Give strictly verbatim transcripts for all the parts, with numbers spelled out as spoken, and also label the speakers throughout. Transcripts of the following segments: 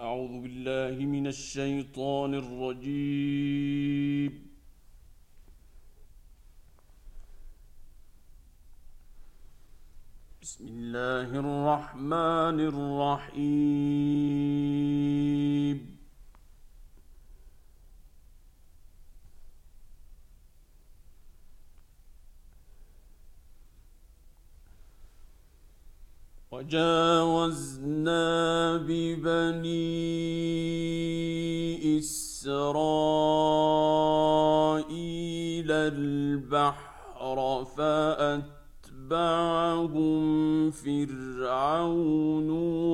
Speaker 1: أعوذ بالله من الشيطان الرجيم. بسم الله الرحمن الرحيم. وجاوزنا ببني إسرائيل البحر فأتبعهم فرعون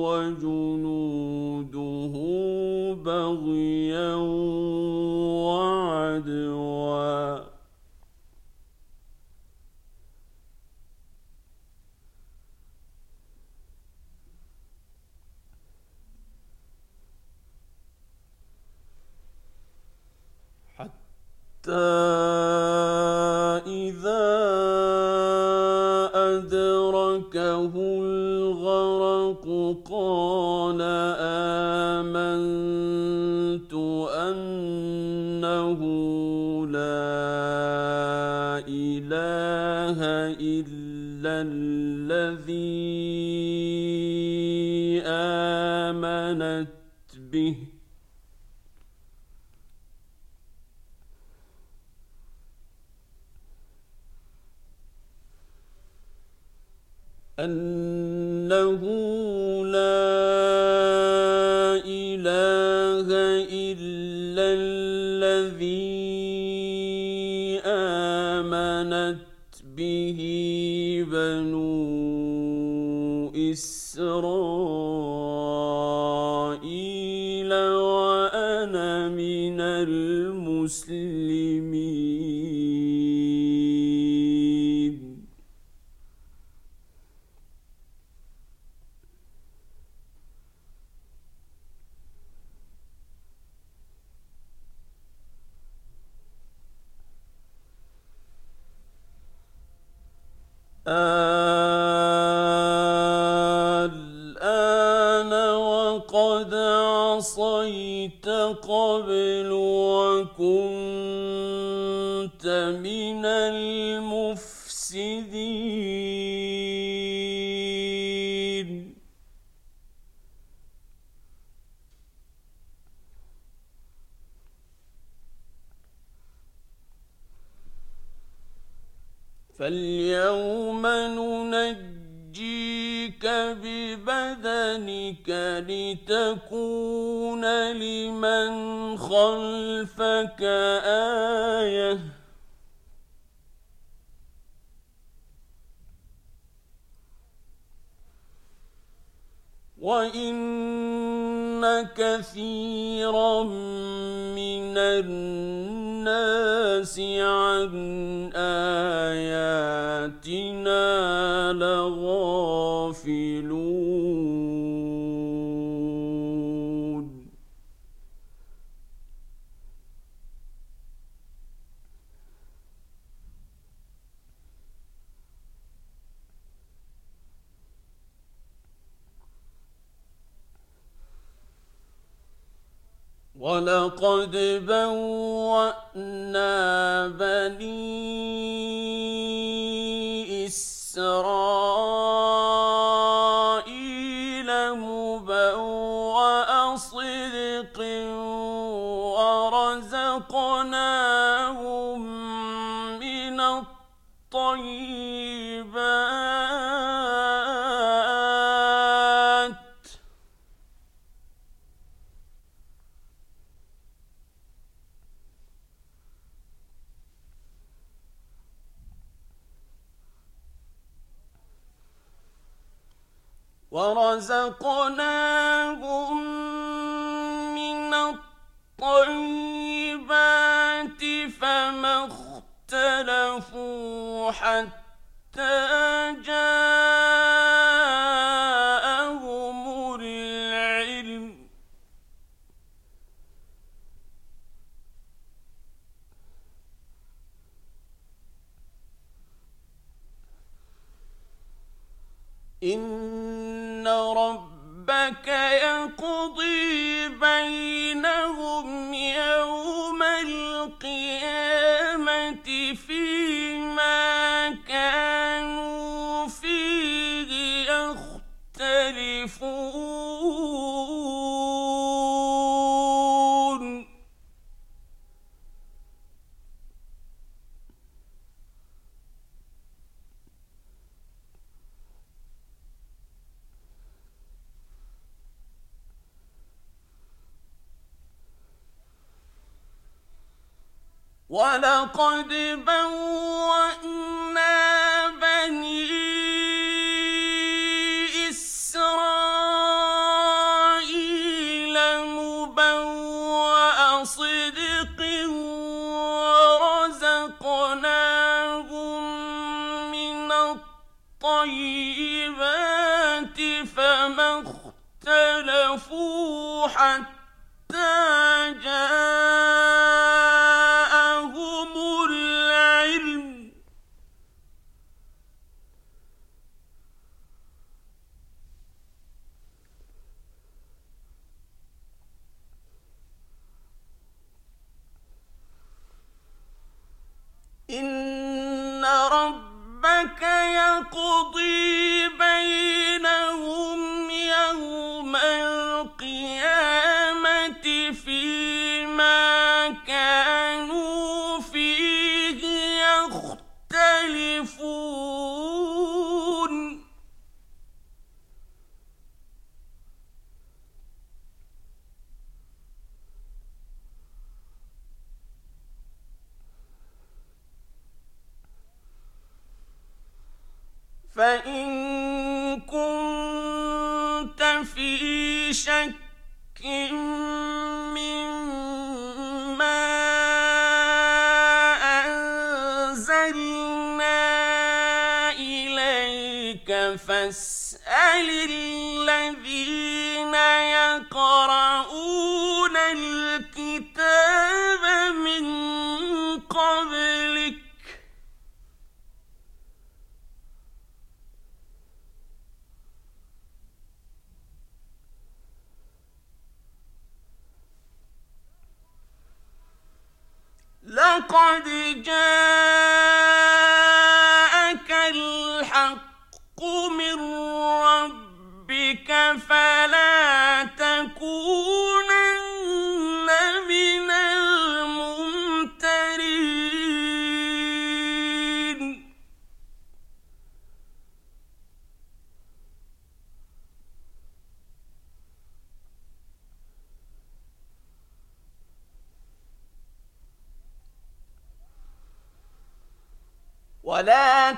Speaker 1: وجنوده بغيا وعدوا حتى إذا أدركه الغرق قال آمنت أنه لا إله إلا الذي آمنت به أنه لا إله إلا الذي آمنت به بنو إسرائيل وأنا من المسلمين. الآن وقد عصيت قبل وكنت من المفسدين. فاليوم ننجيك ببدنك لتكون لمن خلفك آية وإن كثيرا من الناس عن آياتنا لغافلون. ولقد بوأنا بني إسرائيل مبوأ صدق ورزقناهم من الطيبات ورزقناهم من الطيبات فما اختلفوا حتى جاءهم العلم إن ربك يقضي يختلفون وَلَقَدْ بَوَّأْنَا بَنِي إِسْرَائِيلَ مُبَوَّأَ صِدْقٍ وَرَزَقْنَاهُم مِّنَ الطَّيِّبَاتِ فَمَا اخْتَلَفُوا حَتَّىٰ جَاءَهُمُ الْعِلْمُ ۚ إِنَّ رَبَّكَ يَقْضِي بَيْنَهُمْ يَوْمَ الْقِيَامَةِ فِيمَا كَانُوا فِيهِ يَخْتَلِفُونَ فَإِن كُنتَ فِي شَكٍّ مِّمَّا أَنزَلْنَا إِلَيْكَ فَاسْأَلِ الَّذِينَ يَقْرَءُونَ الْكِتَابَ مِن قَبْلِكَ لَقَدْ جَاءَكَ الْحَقُّ مِن رَّبِّكَ فَلَا تَكُونَنَّ مِنَ الْمُمْتَرِينَ وَلَا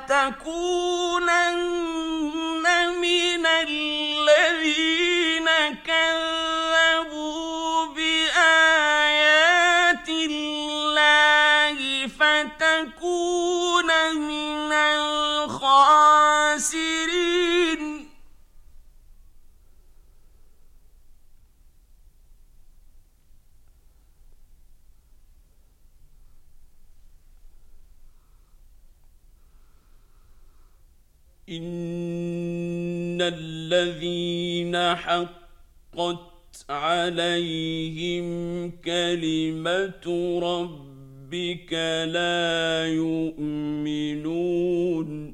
Speaker 1: تَكُونَنَّ مِنَ الَّذِينَ كَذَّبُوا بِآيَاتِ اللَّهِ فَتَكُونَ مِنَ الْخَاسِرِينَ إِنَّ الَّذِينَ حَقَّتْ عَلَيْهِمْ كَلِمَةُ رَبِّكَ لَا يُؤْمِنُونَ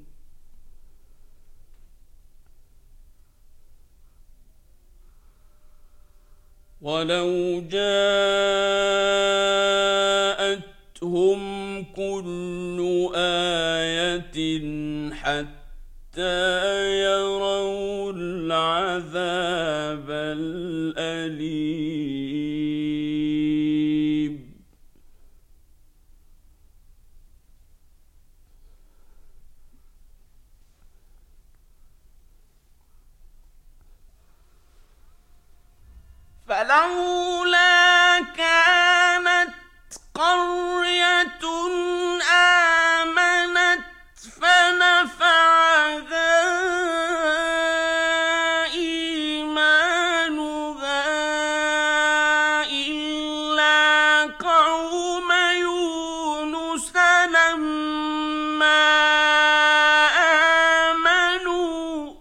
Speaker 1: وَلَوْ جَاءَتْهُمْ كُلُّ آيَةٍ حَتَّىٰ يَرَوْا الْعَذَابَ الْأَلِيمَ فَلَوْلَا كَانَتْ قَرْيَةٌ آمَنَتْ فَنَفَعَهَا إِيمَانُهَا إِلَّا قَوْمَ يُونُسَ لَمَّا آمَنُوا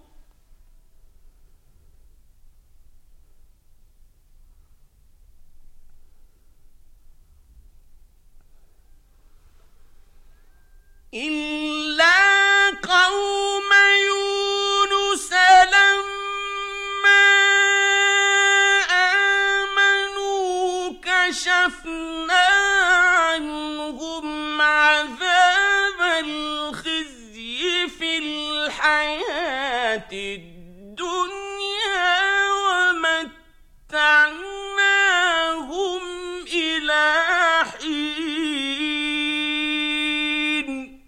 Speaker 1: كشفنا عنهم عذاب الخزي في الحياة الدنيا ومتعناهم إلى حين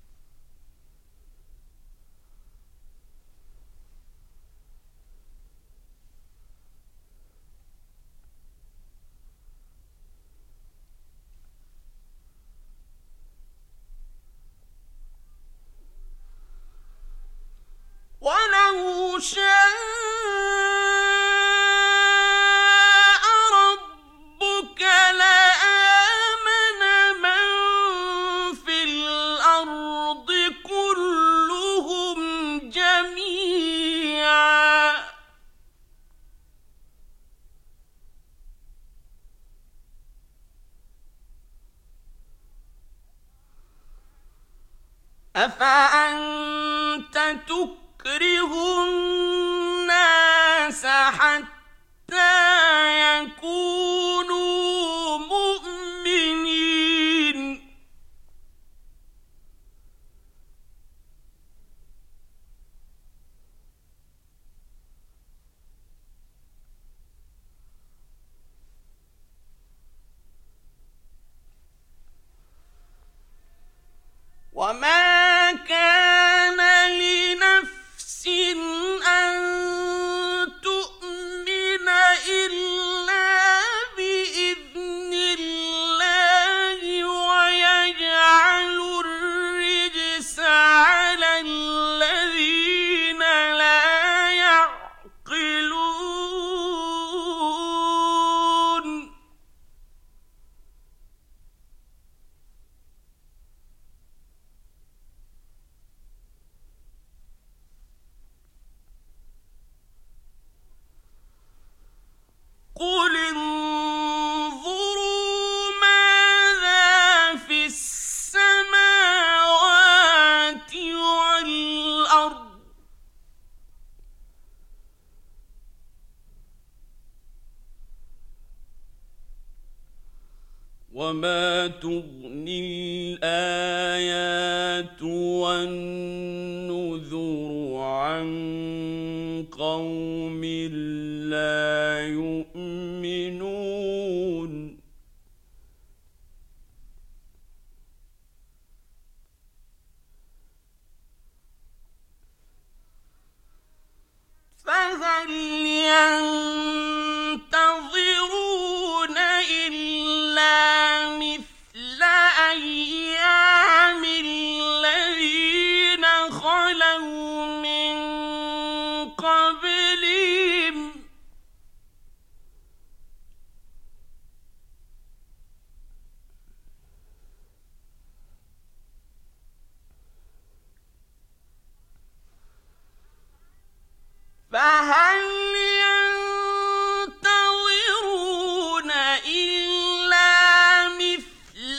Speaker 1: ولو شاء ربك لآمن من في الأرض كلهم جميعا أفأنت تكره الناس حتى يكونوا مؤمنين وما كان لنفس أن تؤمن إلا بإذن الله ويجعل الرجس على الذين لا يعقلون قل انظروا ماذا في السماوات والأرض وما تغني الآيات والنذر عن قوم لا يؤمنون فهل ينتظرون إلا مثل أيام الذين خلوا من قبلهم فهل ينتظرون إلا مثل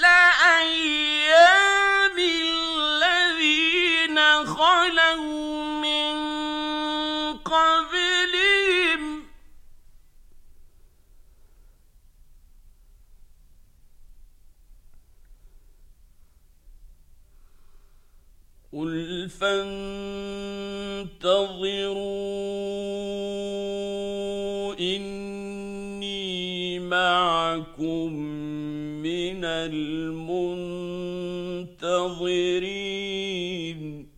Speaker 1: أيام الذين خلوا من قبلهم قل فانتظروا إني معكم من المنتظرين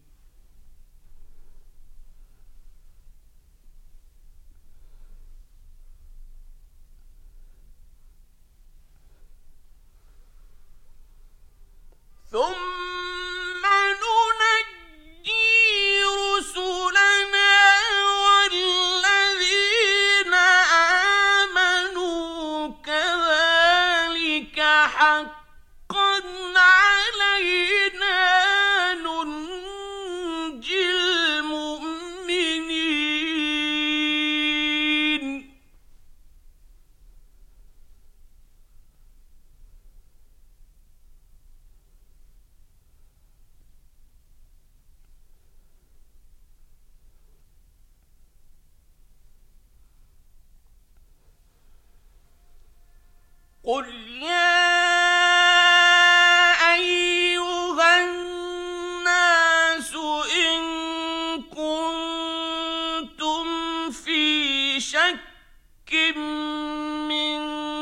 Speaker 1: ثم ننجي رسلنا والذين آمنوا كذلك حقا علينا ننجي المؤمنين قل شك من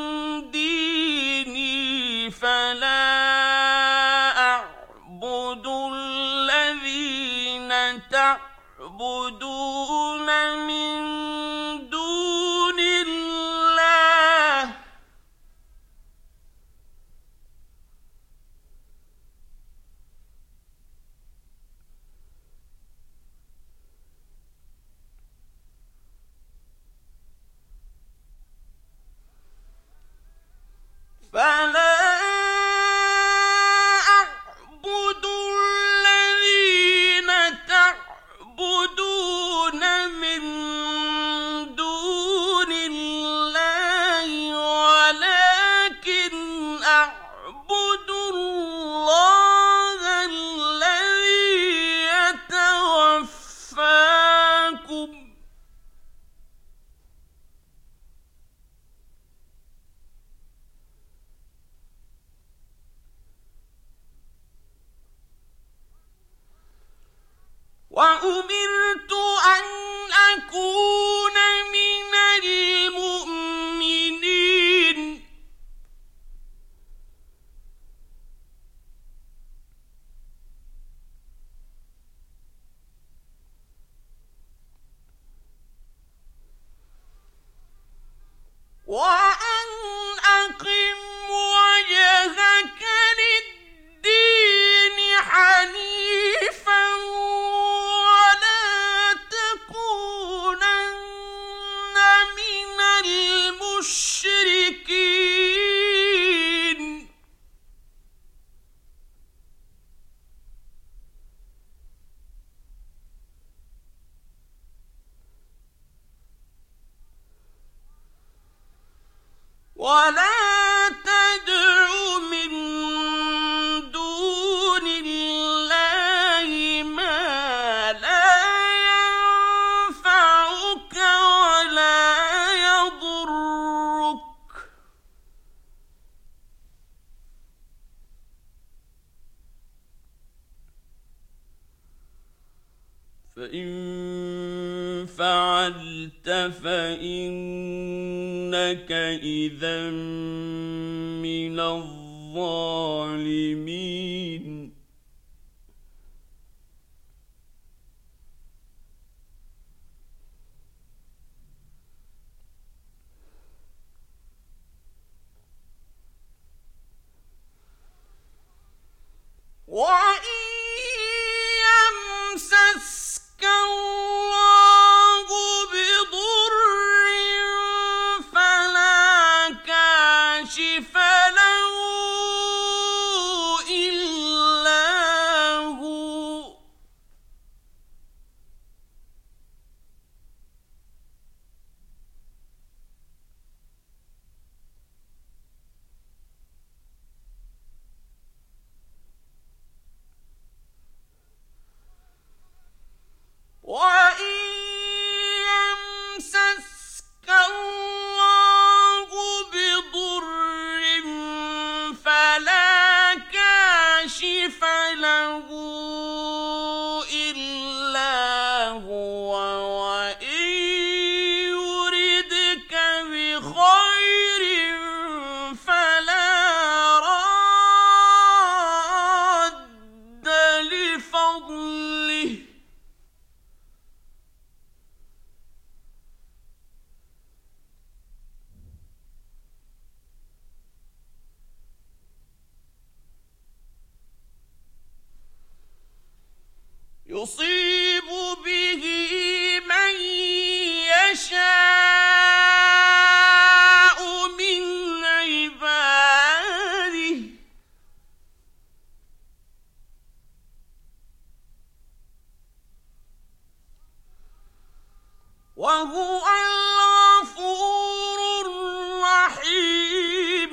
Speaker 1: ديني فلا أعبد الذين تعبدون من دون الله فلا أعبد الذين تعبدون من دون الله ولكن أعبد الله الذي يتوفاكم وأمرت أن أكون من المؤمنين وأن أقم وجهك للدين حنيفا ولا تكونن من المشركين ولا تدع من دون الله ما لا ينفعك ولا يضرك فإن فعلت فإنك إذا من الظالمين وإن يمسسك الله بضر فلا كاشف له إلا هو وإن يمسسك الله بضر فلا كاشف له إلا هو وإن يردك بخير فلا راد لفضله يصيب به من يشاء من عباده وهو الغفور الرحيم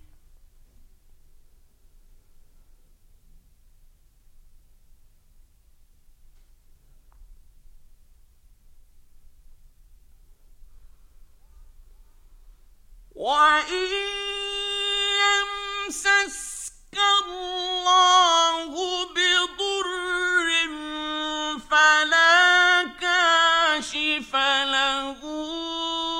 Speaker 1: وإن يمسسك الله بضر فلا كاشف له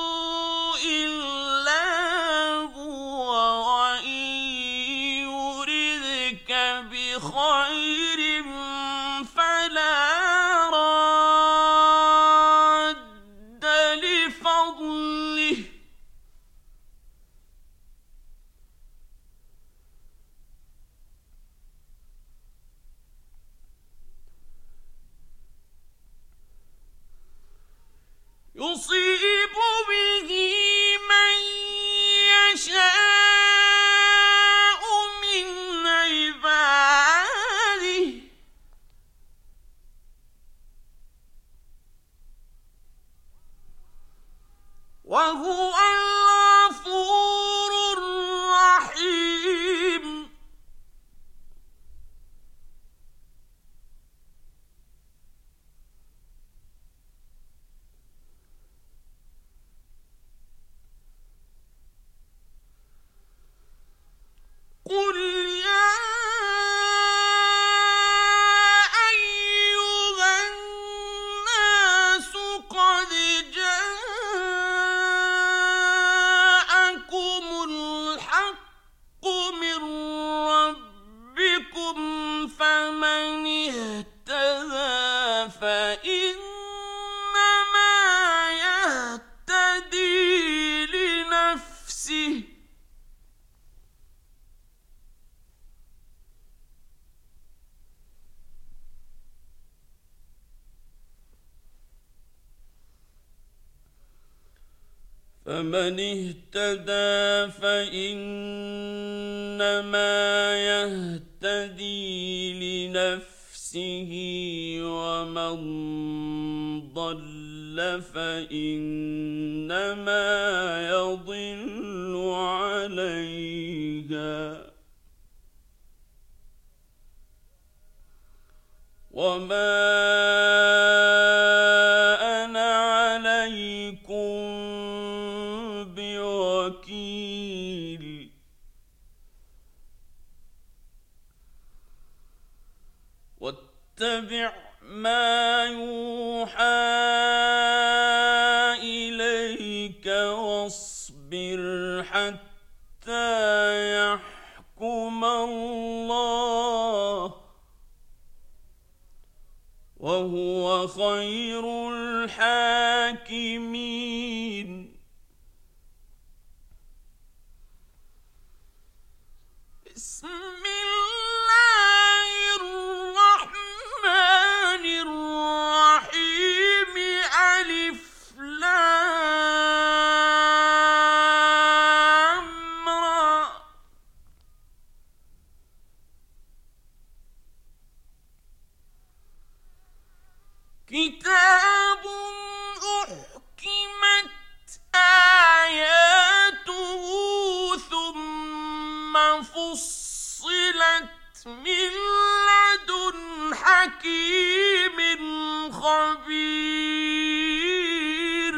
Speaker 1: يصيب به من يشاء من عباده وهو الغفور الرحيم. قل يا أيها الناس قد جاءكم الحق من ربكم فمن اهتدى فإنما يهتدي لنفسه فمن اهتدى فإنما يهتدي لنفسه ومن ضل فإنما يضل عليها وما أنا عليكم بوكيل. واتبع ما يوحى إليك واصبر حتى يحكم الله وهو خير الحاكمين. بسم الله الرحمن الرحيم ألف لام را كتاب أحكمت آياته ثم فصلت من لدن حكيم خبير.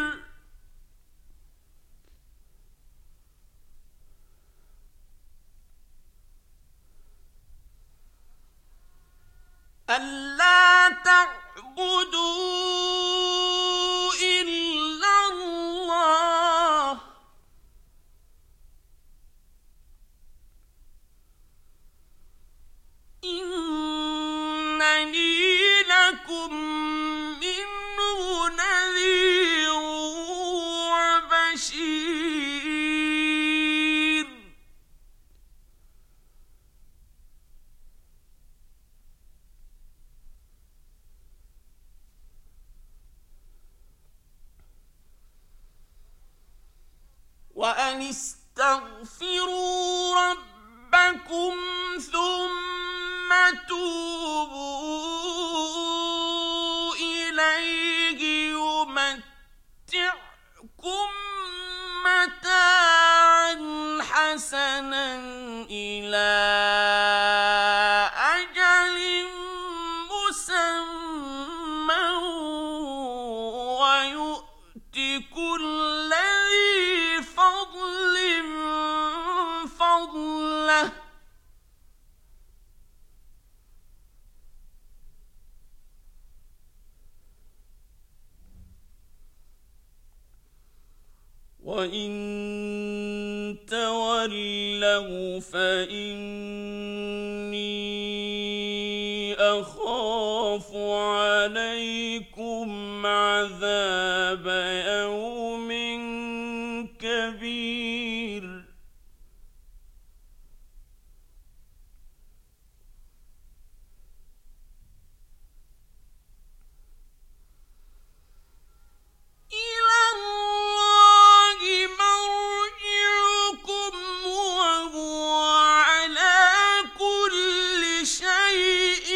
Speaker 1: ألا تعبدوا إلا الله إنني لكم منه نذير وبشير. وأن استغفروا ربكم ثم توبوا إليه يمتعكم متاعا حسنا إلى أجل مسمى ويؤت كل ذي فضل فضله وإن تولوا فإني أخاف عليكم عذاب يوم كبير إلى الله مرجعكم وهو على كل شيء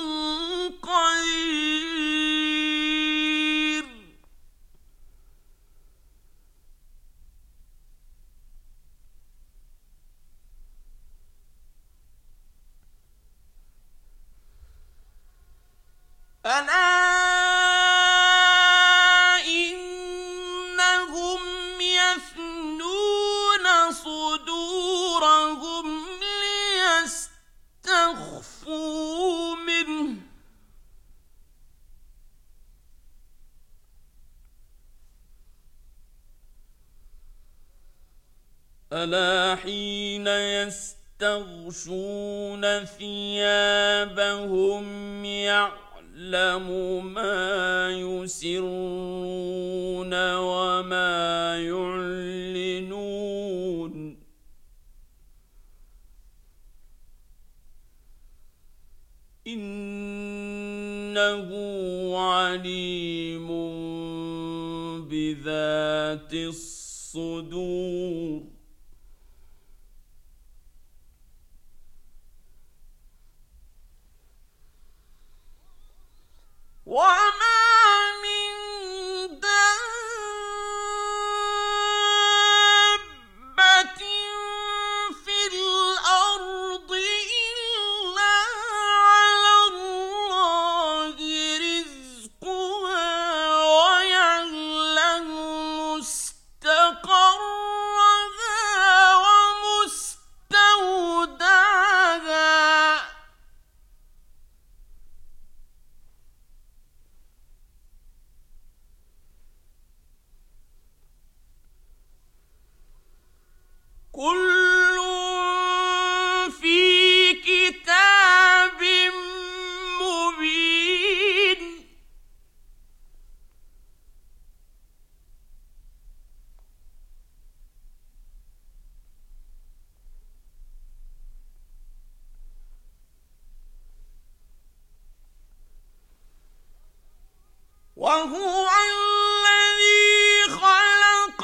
Speaker 1: قدير ألا إنهم يثنون صدورهم ليستخفوا منه ألا حين يستغشون ثيابهم يعلم ما يسرون وما يعلنون إنه عليم بذات الصدور وما من دابة في الأرض إلا على الله رزقها ويعلم مستقرها ومستودعها كل في كتاب مبين وهو الذي خلق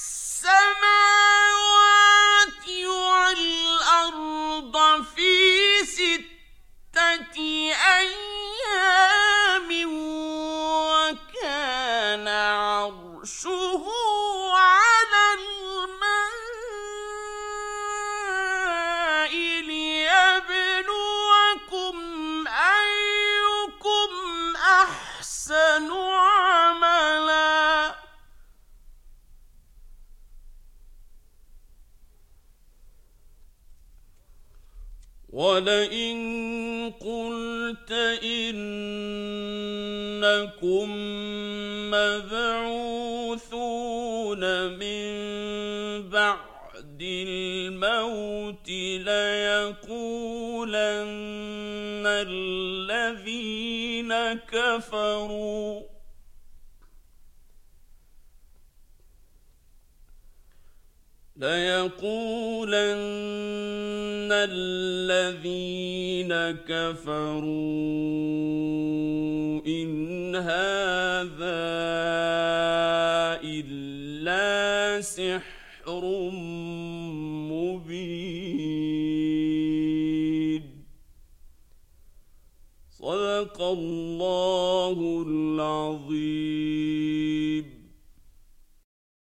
Speaker 1: السماوات والأرض في ستة أيام وكان عرشه على الماء ليبلوكم أيكم أحسن عملا ولئن قلت إنكم مبعوثون من بعد الموت ليقولن الذين كفروا ليقولن الذين كفروا إن هذا إلا سحر مبين صدق الله العظيم.